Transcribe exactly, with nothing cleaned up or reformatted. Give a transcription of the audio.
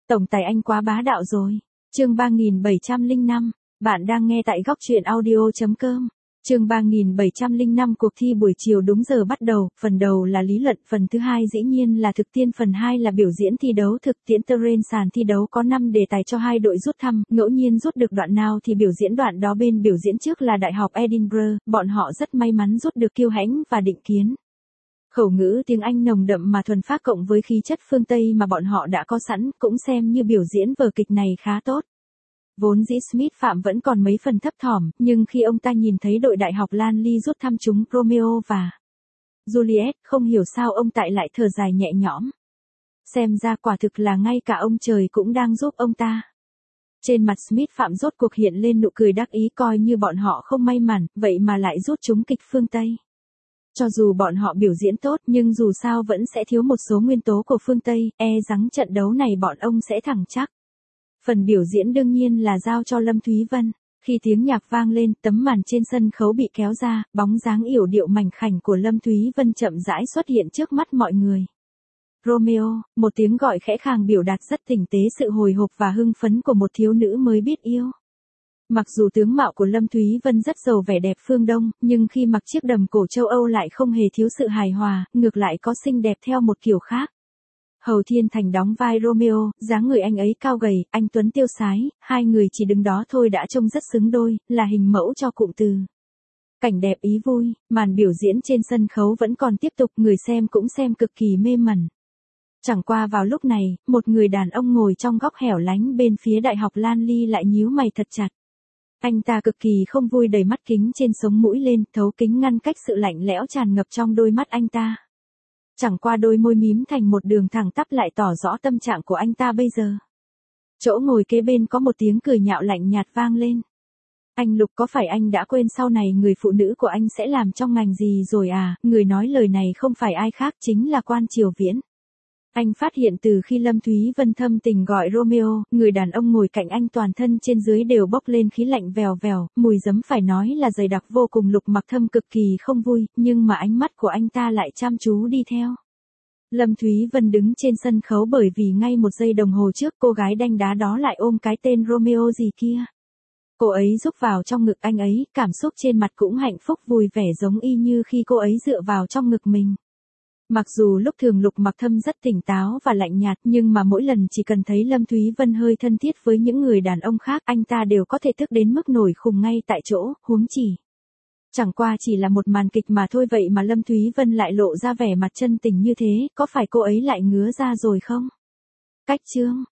Tổng tài anh quá bá đạo rồi. Chương ba nghìn bảy trăm lẻ năm, bạn đang nghe tại góc truyện audio chấm com. Chương ba nghìn bảy trăm lẻ năm cuộc thi buổi chiều đúng giờ bắt đầu, phần đầu là lý luận, phần thứ hai dĩ nhiên là thực tiễn, phần hai là biểu diễn thi đấu thực tiễn. Terrain sàn thi đấu có năm đề tài cho hai đội rút thăm, ngẫu nhiên rút được đoạn nào thì biểu diễn đoạn đó. Bên biểu diễn trước là Đại học Edinburgh, bọn họ rất may mắn rút được Kiêu Hãnh và Định Kiến. Khẩu ngữ tiếng Anh nồng đậm mà thuần phác cộng với khí chất phương Tây mà bọn họ đã có sẵn, cũng xem như biểu diễn vở kịch này khá tốt. Vốn dĩ Smith Phạm vẫn còn mấy phần thấp thỏm, nhưng khi ông ta nhìn thấy đội Đại học Lanley rút thăm chúng Romeo và Juliet, không hiểu sao ông tại lại thở dài nhẹ nhõm. Xem ra quả thực là ngay cả ông trời cũng đang giúp ông ta. Trên mặt Smith Phạm rốt cuộc hiện lên nụ cười đắc ý, coi như bọn họ không may mắn, vậy mà lại rút chúng kịch phương Tây. Cho dù bọn họ biểu diễn tốt nhưng dù sao vẫn sẽ thiếu một số nguyên tố của phương Tây, e rằng trận đấu này bọn ông sẽ thắng chắc. Phần biểu diễn đương nhiên là giao cho Lâm Thúy Vân. Khi tiếng nhạc vang lên, tấm màn trên sân khấu bị kéo ra, bóng dáng yểu điệu mảnh khảnh của Lâm Thúy Vân chậm rãi xuất hiện trước mắt mọi người. Romeo, một tiếng gọi khẽ khàng biểu đạt rất tinh tế sự hồi hộp và hưng phấn của một thiếu nữ mới biết yêu. Mặc dù tướng mạo của Lâm Thúy Vân rất giàu vẻ đẹp phương Đông, nhưng khi mặc chiếc đầm cổ châu Âu lại không hề thiếu sự hài hòa, ngược lại có xinh đẹp theo một kiểu khác. Hầu Thiên Thành đóng vai Romeo, dáng người anh ấy cao gầy, anh tuấn tiêu sái, hai người chỉ đứng đó thôi đã trông rất xứng đôi, là hình mẫu cho cụm từ. Cảnh đẹp ý vui, màn biểu diễn trên sân khấu vẫn còn tiếp tục, người xem cũng xem cực kỳ mê mẩn. Chẳng qua vào lúc này, một người đàn ông ngồi trong góc hẻo lánh bên phía Đại học Lanley lại nhíu mày thật chặt. Anh ta cực kỳ không vui, đầy mắt kính trên sống mũi lên, thấu kính ngăn cách sự lạnh lẽo tràn ngập trong đôi mắt anh ta. Chẳng qua đôi môi mím thành một đường thẳng tắp lại tỏ rõ tâm trạng của anh ta bây giờ. Chỗ ngồi kế bên có một tiếng cười nhạo lạnh nhạt vang lên. Anh Lục, có phải anh đã quên sau này người phụ nữ của anh sẽ làm trong ngành gì rồi à? Người nói lời này không phải ai khác, chính là Quan Triều Viễn. Anh phát hiện từ khi Lâm Thúy Vân thâm tình gọi Romeo, người đàn ông ngồi cạnh anh toàn thân trên dưới đều bốc lên khí lạnh vèo vèo, mùi giấm phải nói là dày đặc vô cùng. Lục Mặc Thâm cực kỳ không vui, nhưng mà ánh mắt của anh ta lại chăm chú đi theo. Lâm Thúy Vân đứng trên sân khấu bởi vì ngay một giây đồng hồ trước cô gái đanh đá đó lại ôm cái tên Romeo gì kia. Cô ấy rúc vào trong ngực anh ấy, cảm xúc trên mặt cũng hạnh phúc vui vẻ giống y như khi cô ấy dựa vào trong ngực mình. Mặc dù lúc thường Lục Mặc Thâm rất tỉnh táo và lạnh nhạt, nhưng mà mỗi lần chỉ cần thấy Lâm Thúy Vân hơi thân thiết với những người đàn ông khác, anh ta đều có thể tức đến mức nổi khùng ngay tại chỗ, huống chỉ. Chẳng qua chỉ là một màn kịch mà thôi, vậy mà Lâm Thúy Vân lại lộ ra vẻ mặt chân tình như thế, có phải cô ấy lại ngứa ra rồi không? Cách chương,